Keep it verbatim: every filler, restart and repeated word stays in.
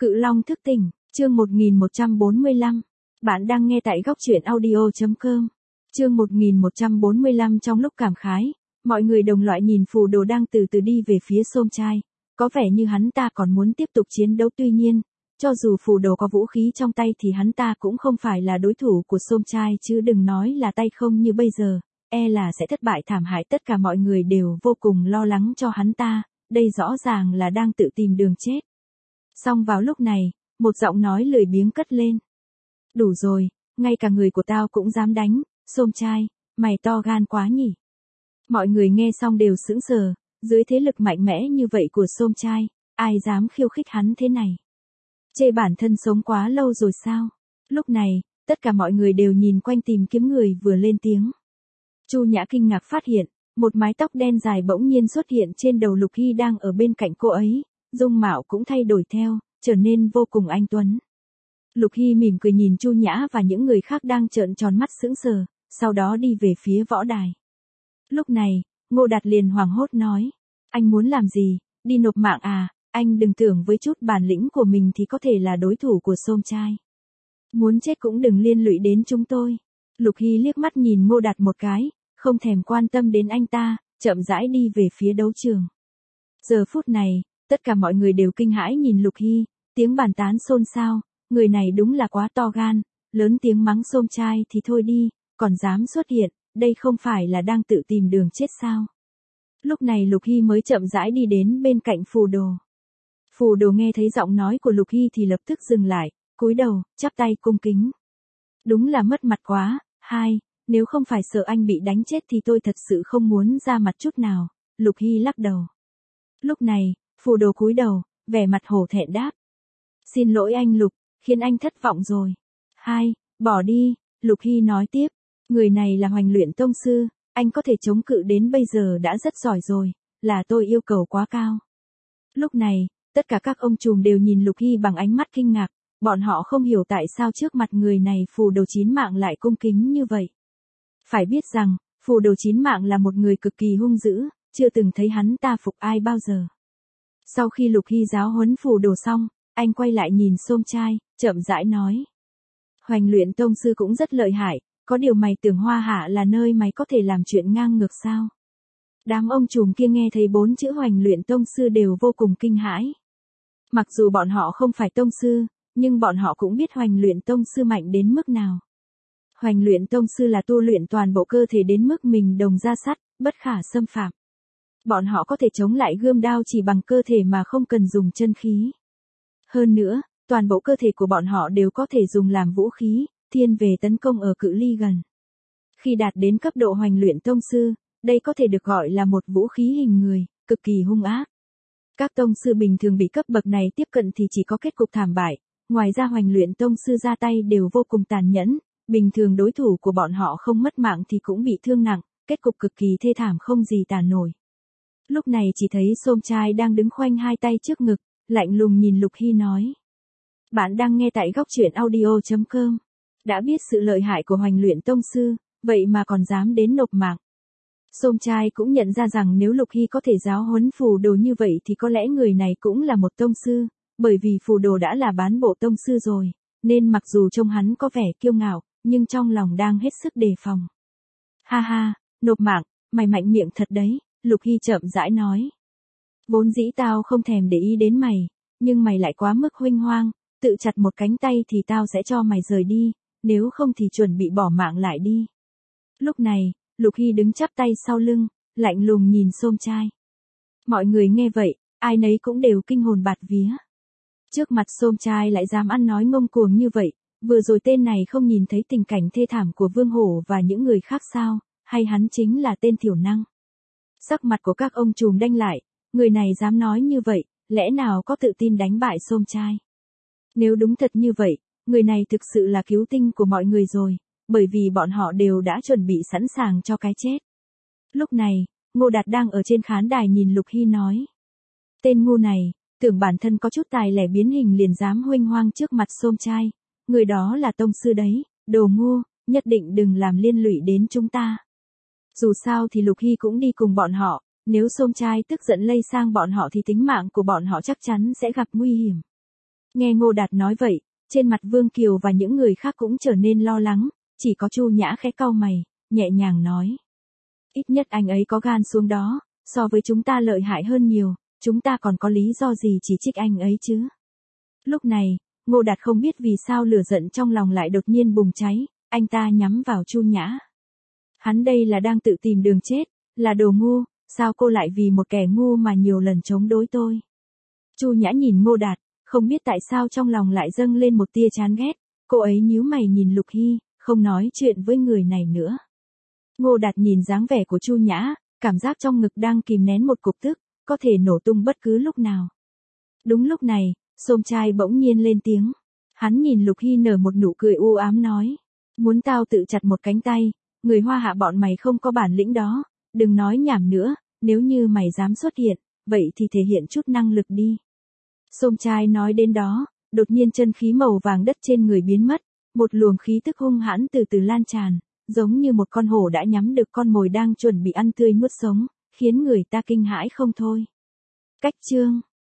Cự Long thức tỉnh, chương một nghìn một trăm bốn mươi lăm. Bạn đang nghe tại góc truyện audio chấm com. Chương một nghìn một trăm bốn mươi lăm. Trong lúc cảm khái, mọi người đồng loại nhìn phù đồ đang từ từ đi về phía Sôm Trai. Có vẻ như hắn ta còn muốn tiếp tục chiến đấu, tuy nhiên, cho dù phù đồ có vũ khí trong tay thì hắn ta cũng không phải là đối thủ của Sôm Trai, chứ đừng nói là tay không như bây giờ, e là sẽ thất bại thảm hại. Tất cả mọi người đều vô cùng lo lắng cho hắn ta, đây rõ ràng là đang tự tìm đường chết. Song vào lúc này, một giọng nói lười biếng cất lên. Đủ rồi, ngay cả người của tao cũng dám đánh, Sôm Trai, mày to gan quá nhỉ. Mọi người nghe xong đều sững sờ, dưới thế lực mạnh mẽ như vậy của Sôm Trai, ai dám khiêu khích hắn thế này. Chê bản thân sống quá lâu rồi sao? Lúc này, tất cả mọi người đều nhìn quanh tìm kiếm người vừa lên tiếng. Chu Nhã kinh ngạc phát hiện, một mái tóc đen dài bỗng nhiên xuất hiện trên đầu Lục Hy đang ở bên cạnh cô ấy, dung mạo cũng thay đổi theo, trở nên vô cùng anh tuấn. Lục Hy mỉm cười nhìn Chu Nhã và những người khác đang trợn tròn mắt sững sờ, sau đó đi về phía võ đài. Lúc này, Ngô Đạt liền hoảng hốt nói, anh muốn làm gì, đi nộp mạng à, anh đừng tưởng với chút bản lĩnh của mình thì có thể là đối thủ của Sôm Trai. Muốn chết cũng đừng liên lụy đến chúng tôi. Lục Hy liếc mắt nhìn Ngô Đạt một cái, không thèm quan tâm đến anh ta, chậm rãi đi về phía đấu trường. Giờ phút này, tất cả mọi người đều kinh hãi nhìn Lục Hy, tiếng bàn tán xôn xao, người này đúng là quá to gan, lớn tiếng mắng Sôm Trai thì thôi đi, còn dám xuất hiện, đây không phải là đang tự tìm đường chết sao. Lúc này Lục Hy mới chậm rãi đi đến bên cạnh phù đồ. Phù đồ nghe thấy giọng nói của Lục Hy thì lập tức dừng lại, cúi đầu, chắp tay cung kính. Đúng là mất mặt quá, hai, nếu không phải sợ anh bị đánh chết thì tôi thật sự không muốn ra mặt chút nào, Lục Hy lắc đầu. Lúc này, phù đồ cúi đầu, vẻ mặt hổ thẹn đáp. Xin lỗi anh Lục, khiến anh thất vọng rồi. Hai, bỏ đi, Lục Hy nói tiếp, người này là Hoành Luyện Tông Sư, anh có thể chống cự đến bây giờ đã rất giỏi rồi, là tôi yêu cầu quá cao. Lúc này, tất cả các ông trùm đều nhìn Lục Hy bằng ánh mắt kinh ngạc, bọn họ không hiểu tại sao trước mặt người này phù đồ chín mạng lại cung kính như vậy. Phải biết rằng, phù đồ chín mạng là một người cực kỳ hung dữ, chưa từng thấy hắn ta phục ai bao giờ. Sau khi Lục Hy giáo huấn phù đồ xong, anh quay lại nhìn Sôm Trai, chậm rãi nói. Hoành Luyện Tông Sư cũng rất lợi hại, có điều mày tưởng Hoa Hạ là nơi mày có thể làm chuyện ngang ngược sao? Đám ông trùm kia nghe thấy bốn chữ Hoành Luyện Tông Sư đều vô cùng kinh hãi. Mặc dù bọn họ không phải Tông Sư, nhưng bọn họ cũng biết Hoành Luyện Tông Sư mạnh đến mức nào. Hoành Luyện Tông Sư là tu luyện toàn bộ cơ thể đến mức mình đồng ra sắt, bất khả xâm phạm. Bọn họ có thể chống lại gươm đao chỉ bằng cơ thể mà không cần dùng chân khí. Hơn nữa, toàn bộ cơ thể của bọn họ đều có thể dùng làm vũ khí, thiên về tấn công ở cự ly gần. Khi đạt đến cấp độ Hoành Luyện Tông Sư, đây có thể được gọi là một vũ khí hình người, cực kỳ hung ác. Các tông sư bình thường bị cấp bậc này tiếp cận thì chỉ có kết cục thảm bại, ngoài ra Hoành Luyện Tông Sư ra tay đều vô cùng tàn nhẫn, bình thường đối thủ của bọn họ không mất mạng thì cũng bị thương nặng, kết cục cực kỳ thê thảm không gì tả nổi. Lúc này chỉ thấy Sôm Trai đang đứng khoanh hai tay trước ngực, lạnh lùng nhìn Lục Hy nói. Bạn đang nghe tại góc truyện audio chấm com. Đã biết sự lợi hại của Hoành Luyện Tông Sư, vậy mà còn dám đến nộp mạng. Sôm Trai cũng nhận ra rằng nếu Lục Hy có thể giáo huấn phù đồ như vậy thì có lẽ người này cũng là một tông sư, bởi vì phù đồ đã là bán bộ tông sư rồi, nên mặc dù trông hắn có vẻ kiêu ngạo, nhưng trong lòng đang hết sức đề phòng. Ha ha, nộp mạng, mày mạnh miệng thật đấy, Lục Hy chậm rãi nói. Vốn dĩ tao không thèm để ý đến mày, nhưng mày lại quá mức huênh hoang, tự chặt một cánh tay thì tao sẽ cho mày rời đi, nếu không thì chuẩn bị bỏ mạng lại đi. Lúc này, Lục Hy đứng chắp tay sau lưng, lạnh lùng nhìn Sôm Trai. Mọi người nghe vậy, ai nấy cũng đều kinh hồn bạt vía. Trước mặt Sôm Trai lại dám ăn nói ngông cuồng như vậy, vừa rồi tên này không nhìn thấy tình cảnh thê thảm của Vương Hổ và những người khác sao, hay hắn chính là tên thiểu năng. Sắc mặt của các ông trùm đanh lại, người này dám nói như vậy, lẽ nào có tự tin đánh bại Sôm Trai. Nếu đúng thật như vậy, người này thực sự là cứu tinh của mọi người rồi, bởi vì bọn họ đều đã chuẩn bị sẵn sàng cho cái chết. Lúc này, Ngô Đạt đang ở trên khán đài nhìn Lục Hy nói. Tên ngu này, tưởng bản thân có chút tài lẻ biến hình liền dám huênh hoang trước mặt Sôm Trai, người đó là tông sư đấy, đồ ngu, nhất định đừng làm liên lụy đến chúng ta. Dù sao thì Lục Hy cũng đi cùng bọn họ, nếu Sôm Trai tức giận lây sang bọn họ thì tính mạng của bọn họ chắc chắn sẽ gặp nguy hiểm. Nghe Ngô Đạt nói vậy, trên mặt Vương Kiều và những người khác cũng trở nên lo lắng, chỉ có Chu Nhã khẽ cau mày, nhẹ nhàng nói. Ít nhất anh ấy có gan xuống đó, so với chúng ta lợi hại hơn nhiều, chúng ta còn có lý do gì chỉ trích anh ấy chứ. Lúc này, Ngô Đạt không biết vì sao lửa giận trong lòng lại đột nhiên bùng cháy, anh ta nhắm vào Chu Nhã. Hắn đây là đang tự tìm đường chết, là đồ ngu, sao cô lại vì một kẻ ngu mà nhiều lần chống đối tôi. Chu Nhã nhìn Ngô Đạt, không biết tại sao trong lòng lại dâng lên một tia chán ghét, cô ấy nhíu mày nhìn Lục Hy, không nói chuyện với người này nữa. Ngô Đạt nhìn dáng vẻ của Chu Nhã, cảm giác trong ngực đang kìm nén một cục tức, có thể nổ tung bất cứ lúc nào. Đúng lúc này, Sôm Trai bỗng nhiên lên tiếng. Hắn nhìn Lục Hy nở một nụ cười u ám nói. Muốn tao tự chặt một cánh tay, người Hoa Hạ bọn mày không có bản lĩnh đó, đừng nói nhảm nữa, nếu như mày dám xuất hiện, vậy thì thể hiện chút năng lực đi. Sôm Trai nói đến đó, đột nhiên chân khí màu vàng đất trên người biến mất, một luồng khí tức hung hãn từ từ lan tràn, giống như một con hổ đã nhắm được con mồi đang chuẩn bị ăn tươi nuốt sống, khiến người ta kinh hãi không thôi. Cách chương